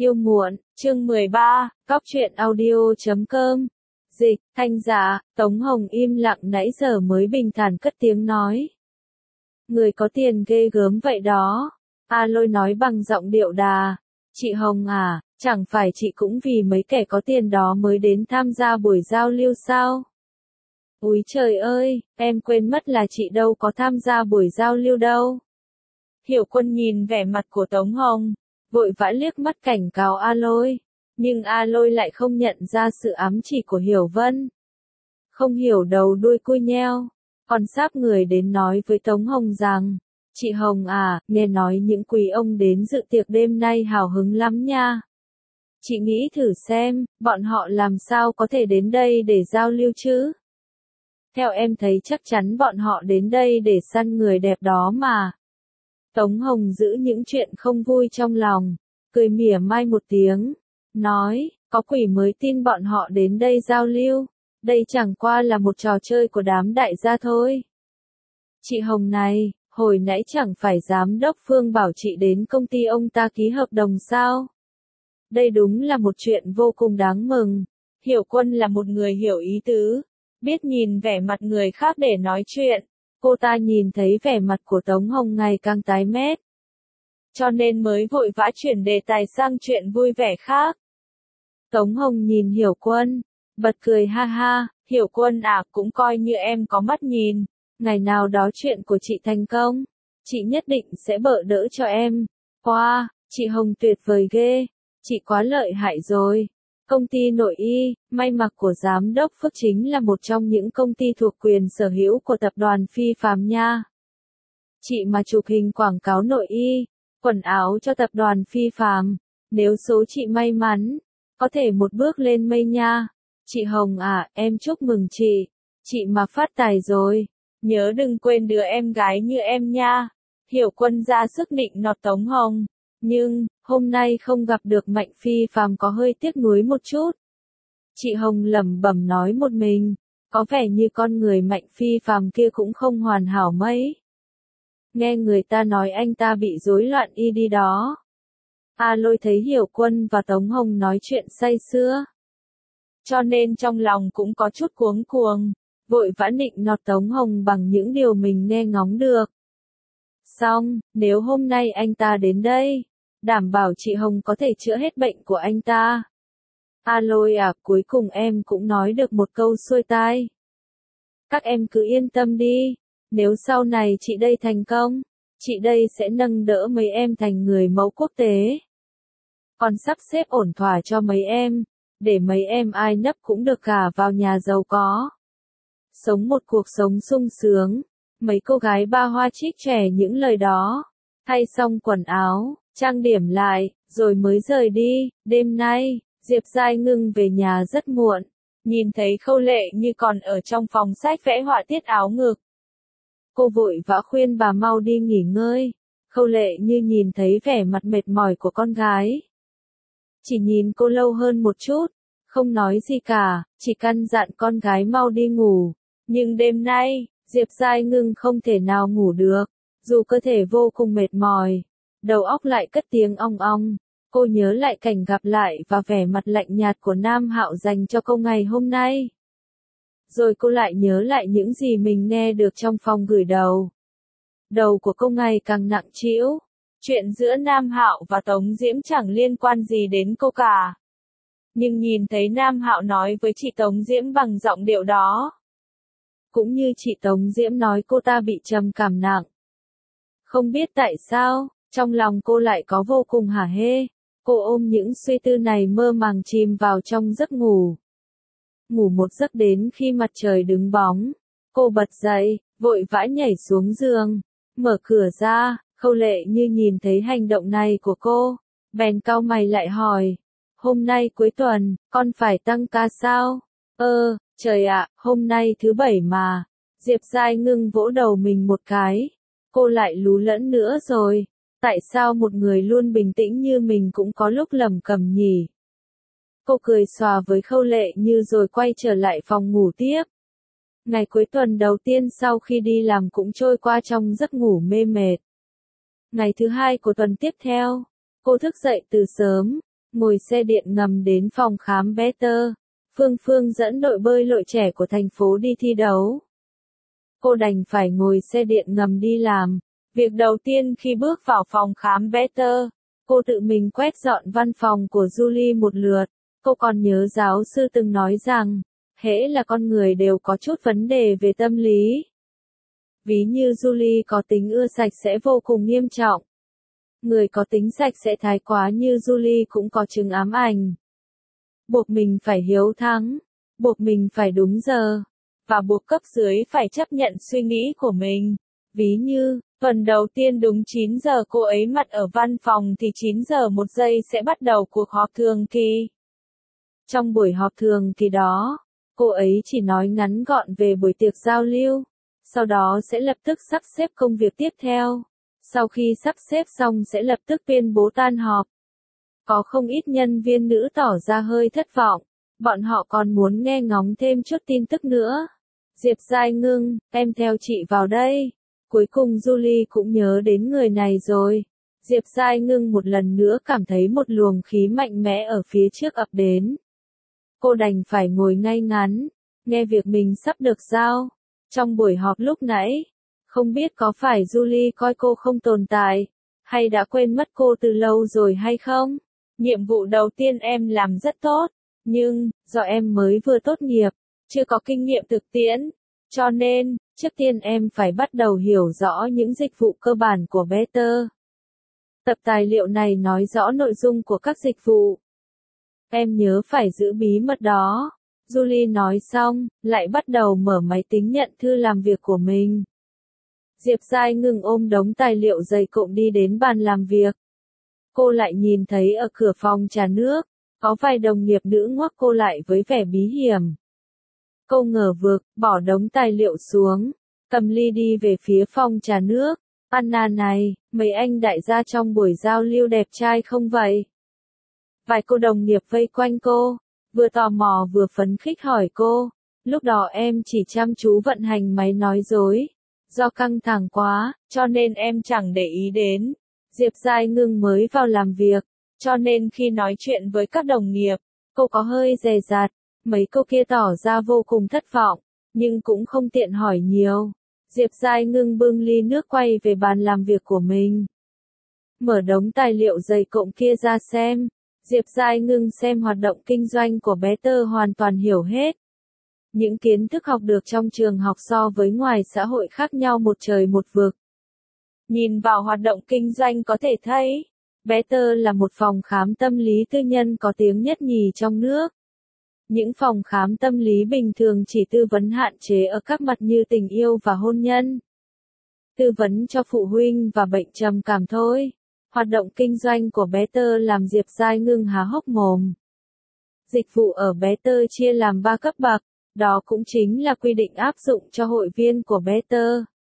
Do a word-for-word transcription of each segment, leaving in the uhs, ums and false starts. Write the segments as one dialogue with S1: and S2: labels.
S1: Yêu muộn, chương mười ba, Cóc truyện audio chấm com. Dịch, thanh giả, Tống Hồng im lặng nãy giờ mới bình thản cất tiếng nói. Người có tiền ghê gớm vậy đó. A Lôi nói bằng giọng điệu đà. Chị Hồng à, chẳng phải chị cũng vì mấy kẻ có tiền đó mới đến tham gia buổi giao lưu sao? Úi trời ơi, em quên mất là chị đâu có tham gia buổi giao lưu đâu. Hiểu Quân nhìn vẻ mặt của Tống Hồng, vội vã liếc mắt cảnh cáo A Lôi, nhưng A Lôi lại không nhận ra sự ám chỉ của Hiểu Vân. Không hiểu đầu đuôi cui nheo, còn sáp người đến nói với Tống Hồng rằng, chị Hồng à, nghe nói những quý ông đến dự tiệc đêm nay hào hứng lắm nha. Chị nghĩ thử xem, bọn họ làm sao có thể đến đây để giao lưu chứ? Theo em thấy chắc chắn bọn họ đến đây để săn người đẹp đó mà. Tống Hồng giữ những chuyện không vui trong lòng, cười mỉa mai một tiếng, nói, có quỷ mới tin bọn họ đến đây giao lưu, đây chẳng qua là một trò chơi của đám đại gia thôi. Chị Hồng này, hồi nãy chẳng phải giám đốc Phương bảo chị đến công ty ông ta ký hợp đồng sao? Đây đúng là một chuyện vô cùng đáng mừng. Hiểu Quân là một người hiểu ý tứ, biết nhìn vẻ mặt người khác để nói chuyện. Cô ta nhìn thấy vẻ mặt của Tống Hồng ngày càng tái mét, cho nên mới vội vã chuyển đề tài sang chuyện vui vẻ khác. Tống Hồng nhìn Hiểu Quân, bật cười ha ha, Hiểu Quân à, cũng coi như em có mắt nhìn, ngày nào đó chuyện của chị thành công, chị nhất định sẽ bợ đỡ cho em. Wow, chị Hồng tuyệt vời ghê, chị quá lợi hại rồi. Công ty nội y, may mặc của Giám đốc Phước chính là một trong những công ty thuộc quyền sở hữu của tập đoàn Phi Phàm nha. Chị mà chụp hình quảng cáo nội y, quần áo cho tập đoàn Phi Phàm, nếu số chị may mắn, có thể một bước lên mây nha. Chị Hồng à, em chúc mừng chị, chị mà phát tài rồi, nhớ đừng quên đứa em gái như em nha. Hiểu Quân ra sức nịnh nọt Tống Hồng. Nhưng, hôm nay không gặp được Mạnh Phi Phàm có hơi tiếc nuối một chút. Chị Hồng lẩm bẩm nói một mình, có vẻ như con người Mạnh Phi Phàm kia cũng không hoàn hảo mấy. Nghe người ta nói anh ta bị rối loạn i đê đó. A Lôi thấy Hiểu Quân và Tống Hồng nói chuyện say sưa, cho nên trong lòng cũng có chút cuống cuồng, vội vã nịnh nọt Tống Hồng bằng những điều mình nghe ngóng được. Xong, nếu hôm nay anh ta đến đây, đảm bảo chị Hồng có thể chữa hết bệnh của anh ta. A Lôi à, cuối cùng em cũng nói được một câu xuôi tai. Các em cứ yên tâm đi, nếu sau này chị đây thành công, chị đây sẽ nâng đỡ mấy em thành người mẫu quốc tế. Còn sắp xếp ổn thỏa cho mấy em, để mấy em ai nấp cũng được gả vào nhà giàu có. Sống một cuộc sống sung sướng. Mấy cô gái ba hoa trích trẻ những lời đó, thay xong quần áo, trang điểm lại, rồi mới rời đi. Đêm nay, Diệp Giai Ngưng về nhà rất muộn, nhìn thấy Khâu Lệ Như còn ở trong phòng sách vẽ họa tiết áo ngực. Cô vội vã khuyên bà mau đi nghỉ ngơi. Khâu Lệ Như nhìn thấy vẻ mặt mệt mỏi của con gái, chỉ nhìn cô lâu hơn một chút, không nói gì cả, chỉ căn dặn con gái mau đi ngủ. Nhưng đêm nay, Diệp Giai Ngưng không thể nào ngủ được, dù cơ thể vô cùng mệt mỏi, đầu óc lại cất tiếng ong ong. Cô nhớ lại cảnh gặp lại và vẻ mặt lạnh nhạt của Nam Hạo dành cho cô ngày hôm nay. Rồi cô lại nhớ lại những gì mình nghe được trong phòng gửi đầu. Đầu của cô ngày càng nặng trĩu. Chuyện giữa Nam Hạo và Tống Diễm chẳng liên quan gì đến cô cả. Nhưng nhìn thấy Nam Hạo nói với chị Tống Diễm bằng giọng điệu đó, cũng như chị Tống Diễm nói cô ta bị trầm cảm nặng. Không biết tại sao, trong lòng cô lại có vô cùng hả hê. Cô ôm những suy tư này mơ màng chìm vào trong giấc ngủ. Ngủ một giấc đến khi mặt trời đứng bóng. Cô bật dậy, vội vã nhảy xuống giường. Mở cửa ra, Khâu Lệ Như nhìn thấy hành động này của cô, bèn cau mày lại hỏi. Hôm nay cuối tuần, con phải tăng ca sao? Ơ, trời ạ, hôm nay thứ bảy mà. Diệp Giai Ngưng vỗ đầu mình một cái. Cô lại lú lẫn nữa rồi. Tại sao một người luôn bình tĩnh như mình cũng có lúc lầm cầm nhỉ? Cô cười xòa với Khâu Lệ Như rồi quay trở lại phòng ngủ tiếp. Ngày cuối tuần đầu tiên sau khi đi làm cũng trôi qua trong giấc ngủ mê mệt. Ngày thứ hai của tuần tiếp theo, cô thức dậy từ sớm, ngồi xe điện ngầm đến phòng khám Better. Phương Phương dẫn đội bơi lội trẻ của thành phố đi thi đấu. Cô đành phải ngồi xe điện ngầm đi làm. Việc đầu tiên khi bước vào phòng khám Better, cô tự mình quét dọn văn phòng của Julie một lượt. Cô còn nhớ giáo sư từng nói rằng, hễ là con người đều có chút vấn đề về tâm lý. Ví như Julie có tính ưa sạch sẽ vô cùng nghiêm trọng. Người có tính sạch sẽ thái quá như Julie cũng có chứng ám ảnh. Buộc mình phải hiếu thắng, buộc mình phải đúng giờ, và buộc cấp dưới phải chấp nhận suy nghĩ của mình. Ví như, tuần đầu tiên đúng chín giờ cô ấy mặt ở văn phòng thì chín giờ một giây sẽ bắt đầu cuộc họp thường kỳ. Trong buổi họp thường kỳ đó, cô ấy chỉ nói ngắn gọn về buổi tiệc giao lưu, sau đó sẽ lập tức sắp xếp công việc tiếp theo. Sau khi sắp xếp xong sẽ lập tức tuyên bố tan họp. Có không ít nhân viên nữ tỏ ra hơi thất vọng, bọn họ còn muốn nghe ngóng thêm chút tin tức nữa. Diệp Giai Ngưng, em theo chị vào đây. Cuối cùng Julie cũng nhớ đến người này rồi. Diệp Giai Ngưng một lần nữa cảm thấy một luồng khí mạnh mẽ ở phía trước ập đến. Cô đành phải ngồi ngay ngắn, nghe việc mình sắp được giao. Trong buổi họp lúc nãy, không biết có phải Julie coi cô không tồn tại, hay đã quên mất cô từ lâu rồi hay không? Nhiệm vụ đầu tiên em làm rất tốt, nhưng, do em mới vừa tốt nghiệp, chưa có kinh nghiệm thực tiễn, cho nên, trước tiên em phải bắt đầu hiểu rõ những dịch vụ cơ bản của Better. Tập tài liệu này nói rõ nội dung của các dịch vụ. Em nhớ phải giữ bí mật đó. Julie nói xong, lại bắt đầu mở máy tính nhận thư làm việc của mình. Diệp Giai Ngưng ôm đống tài liệu dày cộm đi đến bàn làm việc. Cô lại nhìn thấy ở cửa phòng trà nước, có vài đồng nghiệp nữ ngoắc cô lại với vẻ bí hiểm. Cô ngờ vực, bỏ đống tài liệu xuống, cầm ly đi về phía phòng trà nước. Anna này, mấy anh đại gia trong buổi giao lưu đẹp trai không vậy? Vài cô đồng nghiệp vây quanh cô, vừa tò mò vừa phấn khích hỏi cô. Lúc đó em chỉ chăm chú vận hành máy nói dối. Do căng thẳng quá, cho nên em chẳng để ý đến. Diệp Giai Ngưng mới vào làm việc, cho nên khi nói chuyện với các đồng nghiệp, cô có hơi dè dặt. Mấy cô kia tỏ ra vô cùng thất vọng, nhưng cũng không tiện hỏi nhiều. Diệp Giai Ngưng bưng ly nước quay về bàn làm việc của mình. Mở đống tài liệu dày cộm kia ra xem. Diệp Giai Ngưng xem hoạt động kinh doanh của Better hoàn toàn hiểu hết. Những kiến thức học được trong trường học so với ngoài xã hội khác nhau một trời một vực. Nhìn vào hoạt động kinh doanh có thể thấy, Better là một phòng khám tâm lý tư nhân có tiếng nhất nhì trong nước. Những phòng khám tâm lý bình thường chỉ tư vấn hạn chế ở các mặt như tình yêu và hôn nhân. Tư vấn cho phụ huynh và bệnh trầm cảm thôi. Hoạt động kinh doanh của Better làm Diệp Giai Ngưng há hốc mồm. Dịch vụ ở Better chia làm ba cấp bậc, đó cũng chính là quy định áp dụng cho hội viên của Better.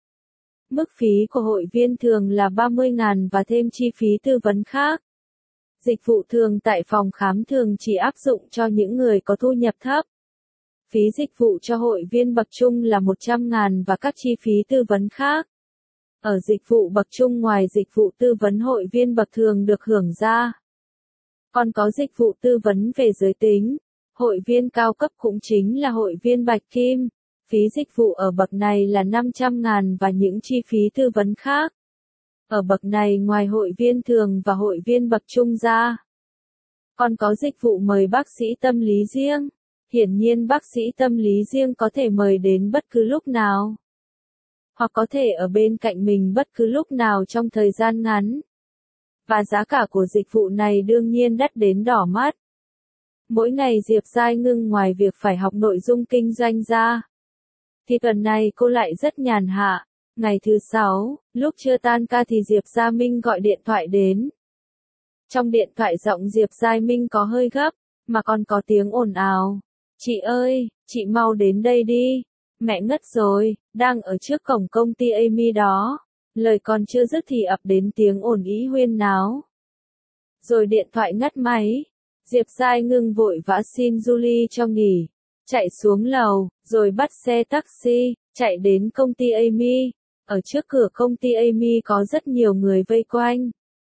S1: Mức phí của hội viên thường là ba mươi nghìn và thêm chi phí tư vấn khác. Dịch vụ thường tại phòng khám thường chỉ áp dụng cho những người có thu nhập thấp. Phí dịch vụ cho hội viên bậc trung là một trăm nghìn và các chi phí tư vấn khác. Ở dịch vụ bậc trung ngoài dịch vụ tư vấn hội viên bậc thường được hưởng ra. Còn có dịch vụ tư vấn về giới tính. Hội viên cao cấp cũng chính là hội viên bạch kim. Phí dịch vụ ở bậc này là năm trăm nghìn và những chi phí tư vấn khác. Ở bậc này ngoài hội viên thường và hội viên bậc trung ra, còn có dịch vụ mời bác sĩ tâm lý riêng. Hiển nhiên bác sĩ tâm lý riêng có thể mời đến bất cứ lúc nào, hoặc có thể ở bên cạnh mình bất cứ lúc nào trong thời gian ngắn. Và giá cả của dịch vụ này đương nhiên đắt đến đỏ mắt. Mỗi ngày Diệp Giai Ngưng ngoài việc phải học nội dung kinh doanh ra, thì tuần này cô lại rất nhàn hạ. Ngày thứ sáu, lúc chưa tan ca thì Diệp Gia Minh gọi điện thoại đến. Trong điện thoại giọng Diệp Giai Minh có hơi gấp, mà còn có tiếng ồn ào. Chị ơi, chị mau đến đây đi. Mẹ ngất rồi, đang ở trước cổng công ty Amy đó. Lời còn chưa dứt thì ập đến tiếng ồn ĩ huyên náo. Rồi điện thoại ngắt máy. Diệp Giai Ngưng vội vã xin Julie cho nghỉ. Chạy xuống lầu, rồi bắt xe taxi, chạy đến công ty Amy. Ở trước cửa công ty Amy có rất nhiều người vây quanh.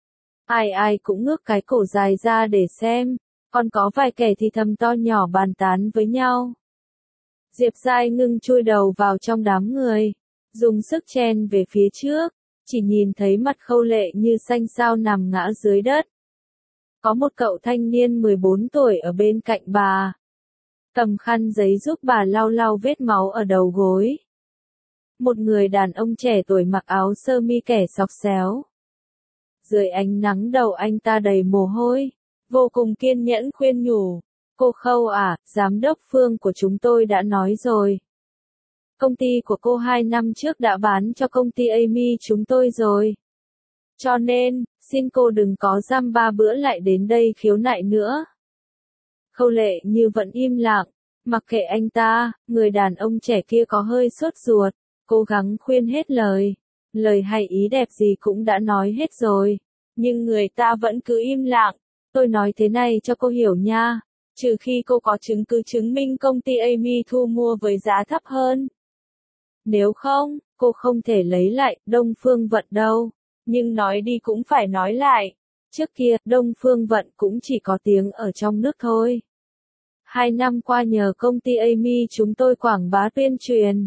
S1: Ai ai cũng ngước cái cổ dài ra để xem, còn có vài kẻ thì thầm to nhỏ bàn tán với nhau. Diệp Giai Ngưng chui đầu vào trong đám người, dùng sức chen về phía trước, chỉ nhìn thấy mặt Khâu Lệ Như xanh xao nằm ngã dưới đất. Có một cậu thanh niên mười bốn tuổi ở bên cạnh bà, cầm khăn giấy giúp bà lau lau vết máu ở đầu gối. Một người đàn ông trẻ tuổi mặc áo sơ mi kẻ xộc xéo. Dưới ánh nắng đầu anh ta đầy mồ hôi, vô cùng kiên nhẫn khuyên nhủ, cô Khâu à, giám đốc Phương của chúng tôi đã nói rồi. Công ty của cô hai năm trước đã bán cho công ty Amy chúng tôi rồi. Cho nên, xin cô đừng có dăm ba bữa lại đến đây khiếu nại nữa. Khâu Lệ Như vẫn im lặng, mặc kệ anh ta, người đàn ông trẻ kia có hơi sốt ruột, cố gắng khuyên hết lời. Lời hay ý đẹp gì cũng đã nói hết rồi, nhưng người ta vẫn cứ im lặng. Tôi nói thế này cho cô hiểu nha, trừ khi cô có chứng cứ chứng minh công ty Amy thu mua với giá thấp hơn. Nếu không, cô không thể lấy lại Đông Phương Vận đâu. Nhưng nói đi cũng phải nói lại. Trước kia, Đông Phương Vận cũng chỉ có tiếng ở trong nước thôi. Hai năm qua nhờ công ty Amy chúng tôi quảng bá tuyên truyền.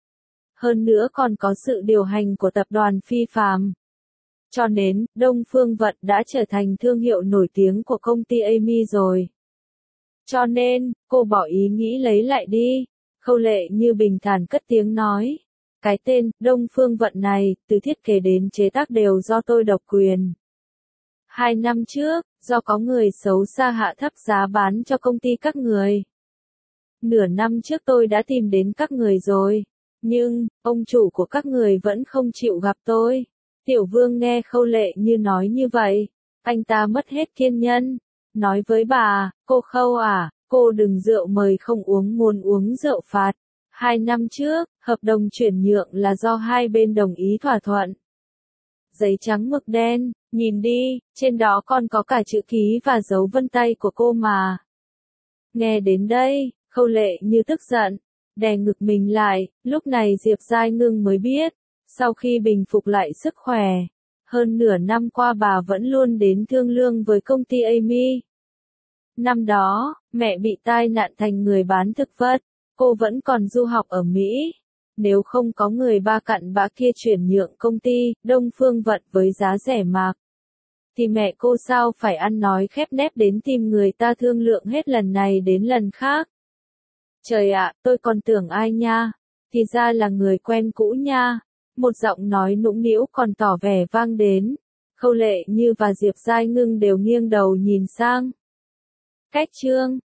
S1: Hơn nữa còn có sự điều hành của tập đoàn Phi Phàm. Cho nên, Đông Phương Vận đã trở thành thương hiệu nổi tiếng của công ty Amy rồi. Cho nên, cô bỏ ý nghĩ lấy lại đi. Khâu Lệ Như bình thản cất tiếng nói. Cái tên, Đông Phương Vận này, từ thiết kế đến chế tác đều do tôi độc quyền. Hai năm trước, do có người xấu xa hạ thấp giá bán cho công ty các người. Nửa năm trước tôi đã tìm đến các người rồi. Nhưng, ông chủ của các người vẫn không chịu gặp tôi. Tiểu Vương nghe Khâu Lệ Như nói như vậy. Anh ta mất hết kiên nhẫn. Nói với bà, cô Khâu à, cô đừng rượu mời không uống muốn uống rượu phạt. Hai năm trước, hợp đồng chuyển nhượng là do hai bên đồng ý thỏa thuận. Giấy trắng mực đen, nhìn đi, trên đó còn có cả chữ ký và dấu vân tay của cô mà. Nghe đến đây, Khâu Lệ Như tức giận, đè ngực mình lại, lúc này Diệp Giai Ngưng mới biết, sau khi bình phục lại sức khỏe, hơn nửa năm qua bà vẫn luôn đến thương lương với công ty Amy. Năm đó, mẹ bị tai nạn thành người bán thực vật, cô vẫn còn du học ở Mỹ. Nếu không có người ba cặn bã kia chuyển nhượng công ty Đông Phương Vận với giá rẻ mạc, thì mẹ cô sao phải ăn nói khép nép đến tìm người ta thương lượng hết lần này đến lần khác. Trời ạ, tôi còn tưởng ai nha, thì ra là người quen cũ nha. Một giọng nói nũng nĩu còn tỏ vẻ vang đến. Khâu Lệ Như và Diệp Giai Ngưng đều nghiêng đầu nhìn sang. Cách chương